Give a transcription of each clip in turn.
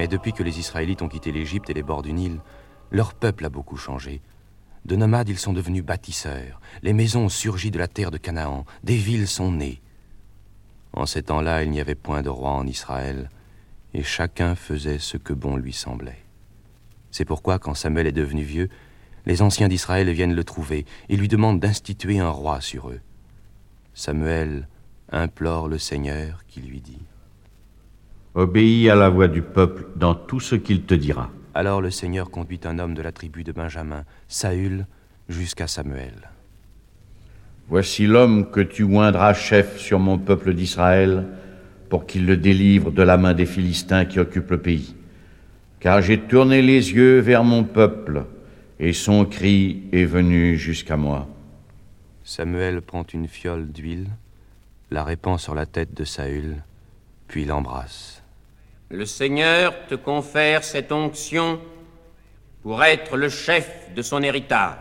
Mais depuis que les Israélites ont quitté l'Égypte et les bords du Nil, leur peuple a beaucoup changé. De nomades, ils sont devenus bâtisseurs. Les maisons ont surgi de la terre de Canaan. Des villes sont nées. En ces temps-là, il n'y avait point de roi en Israël, et chacun faisait ce que bon lui semblait. C'est pourquoi, quand Samuel est devenu vieux, les anciens d'Israël viennent le trouver et lui demandent d'instituer un roi sur eux. Samuel implore le Seigneur qui lui dit: Obéis à la voix du peuple dans tout ce qu'il te dira. Alors le Seigneur conduit un homme de la tribu de Benjamin, Saül, jusqu'à Samuel. Voici l'homme que tu oindras chef sur mon peuple d'Israël, pour qu'il le délivre de la main des Philistins qui occupent le pays. Car j'ai tourné les yeux vers mon peuple, et son cri est venu jusqu'à moi. Samuel prend une fiole d'huile, la répand sur la tête de Saül, puis l'embrasse. Le Seigneur te confère cette onction pour être le chef de son héritage.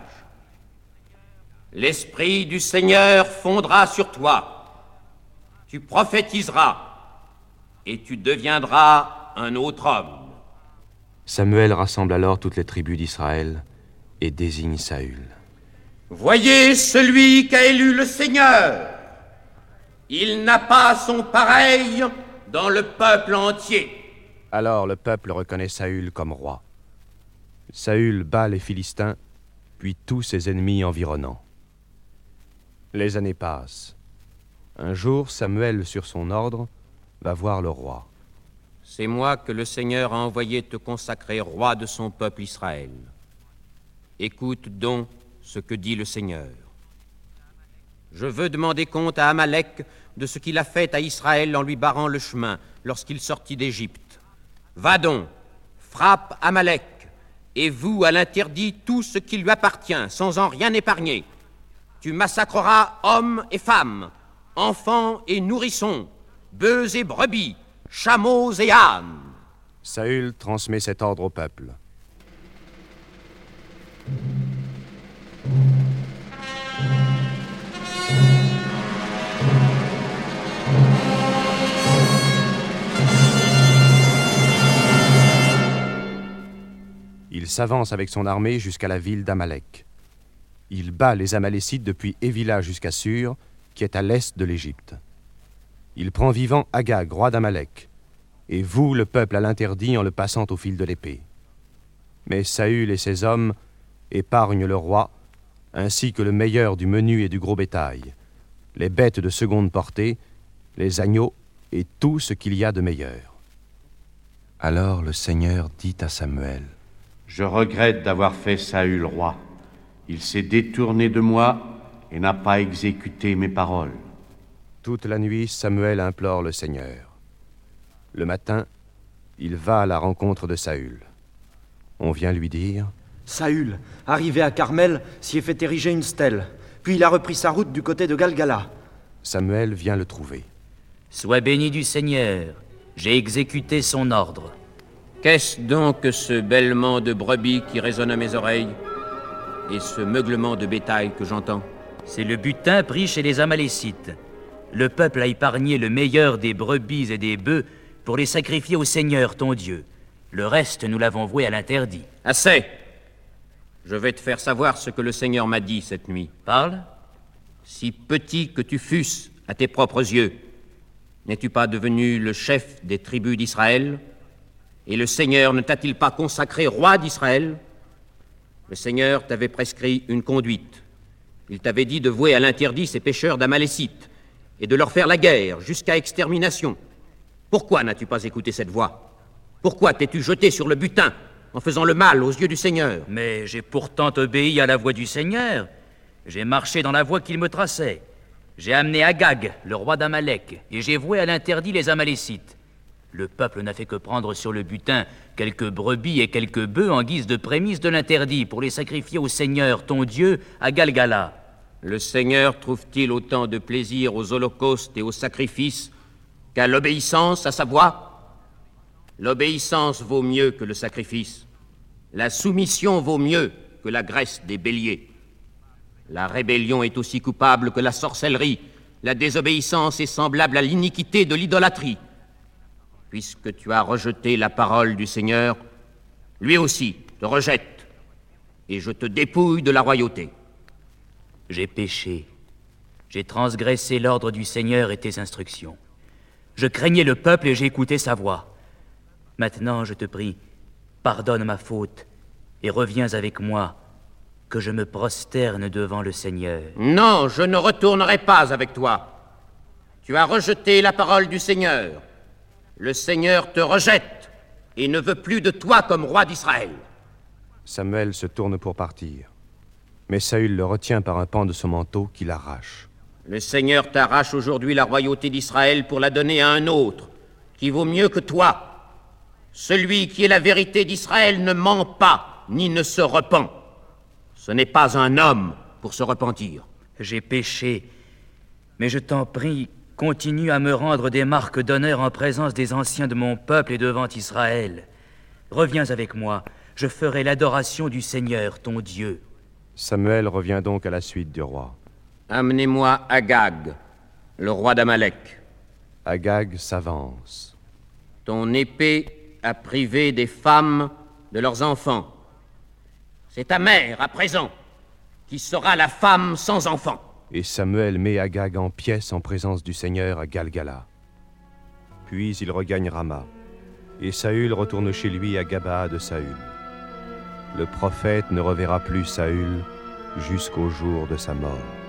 L'Esprit du Seigneur fondra sur toi. Tu prophétiseras et tu deviendras un autre homme. Samuel rassemble alors toutes les tribus d'Israël et désigne Saül. Voyez celui qu'a élu le Seigneur. Il n'a pas son pareil dans le peuple entier. Alors le peuple reconnaît Saül comme roi. Saül bat les Philistins, puis tous ses ennemis environnants. Les années passent. Un jour, Samuel, sur son ordre, va voir le roi. C'est moi que le Seigneur a envoyé te consacrer roi de son peuple Israël. Écoute donc ce que dit le Seigneur. Je veux demander compte à Amalek de ce qu'il a fait à Israël en lui barrant le chemin lorsqu'il sortit d'Égypte. Va donc, frappe Amalek, et voue à l'interdit tout ce qui lui appartient, sans en rien épargner. Tu massacreras hommes et femmes, enfants et nourrissons, bœufs et brebis, chameaux et ânes. Saül transmet cet ordre au peuple. Il s'avance avec son armée jusqu'à la ville d'Amalek. Il bat les Amalécites depuis Évila jusqu'à Sur, qui est à l'est de l'Égypte. Il prend vivant Agag, roi d'Amalek, et voue le peuple à l'interdit en le passant au fil de l'épée. Mais Saül et ses hommes épargnent le roi, ainsi que le meilleur du menu et du gros bétail, les bêtes de seconde portée, les agneaux et tout ce qu'il y a de meilleur. Alors le Seigneur dit à Samuel: Je regrette d'avoir fait Saül roi. Il s'est détourné de moi et n'a pas exécuté mes paroles. Toute la nuit, Samuel implore le Seigneur. Le matin, il va à la rencontre de Saül. On vient lui dire: Saül, arrivé à Carmel, s'y est fait ériger une stèle. Puis il a repris sa route du côté de Galgala. Samuel vient le trouver. Sois béni du Seigneur, j'ai exécuté son ordre. Qu'est-ce donc que ce bêlement de brebis qui résonne à mes oreilles et ce meuglement de bétail que j'entends? C'est le butin pris chez les Amalécites. Le peuple a épargné le meilleur des brebis et des bœufs pour les sacrifier au Seigneur, ton Dieu. Le reste, nous l'avons voué à l'interdit. Assez! Je vais te faire savoir ce que le Seigneur m'a dit cette nuit. Parle. Si petit que tu fusses à tes propres yeux, n'es-tu pas devenu le chef des tribus d'Israël? Et le Seigneur ne t'a-t-il pas consacré roi d'Israël? Le Seigneur t'avait prescrit une conduite. Il t'avait dit de vouer à l'interdit ces pécheurs d'Amalécites et de leur faire la guerre jusqu'à extermination. Pourquoi n'as-tu pas écouté cette voix? Pourquoi t'es-tu jeté sur le butin en faisant le mal aux yeux du Seigneur? Mais j'ai pourtant obéi à la voix du Seigneur. J'ai marché dans la voie qu'il me traçait. J'ai amené Agag, le roi d'Amalek, et j'ai voué à l'interdit les Amalécites. Le peuple n'a fait que prendre sur le butin quelques brebis et quelques bœufs en guise de prémisse de l'interdit pour les sacrifier au Seigneur, ton Dieu, à Galgala. Le Seigneur trouve-t-il autant de plaisir aux holocaustes et aux sacrifices qu'à l'obéissance à sa voix? L'obéissance vaut mieux que le sacrifice. La soumission vaut mieux que la graisse des béliers. La rébellion est aussi coupable que la sorcellerie. La désobéissance est semblable à l'iniquité de l'idolâtrie. puisque tu as rejeté la parole du Seigneur, lui aussi te rejette, et je te dépouille de la royauté. J'ai péché. J'ai transgressé l'ordre du Seigneur et tes instructions. Je craignais le peuple et j'ai écouté sa voix. Maintenant, je te prie, pardonne ma faute et reviens avec moi, que je me prosterne devant le Seigneur. Non, je ne retournerai pas avec toi. Tu as rejeté la parole du Seigneur. Le Seigneur te rejette et ne veut plus de toi comme roi d'Israël. Samuel se tourne pour partir. Mais Saül le retient par un pan de son manteau qu'il arrache. Le Seigneur t'arrache aujourd'hui la royauté d'Israël pour la donner à un autre, qui vaut mieux que toi. Celui qui est la vérité d'Israël ne ment pas, ni ne se repent. Ce n'est pas un homme pour se repentir. J'ai péché, mais je t'en prie, continue à me rendre des marques d'honneur en présence des anciens de mon peuple et devant Israël. Reviens avec moi, je ferai l'adoration du Seigneur, ton Dieu. Samuel revient donc à la suite du roi. Amenez-moi Agag, le roi d'Amalek. Agag s'avance. Ton épée a privé des femmes de leurs enfants. C'est ta mère, à présent, qui sera la femme sans enfant. Et Samuel met Agag en pièces en présence du Seigneur à Galgala. Puis il regagne Rama, et Saül retourne chez lui à Gabaa de Saül. Le prophète ne reverra plus Saül jusqu'au jour de sa mort.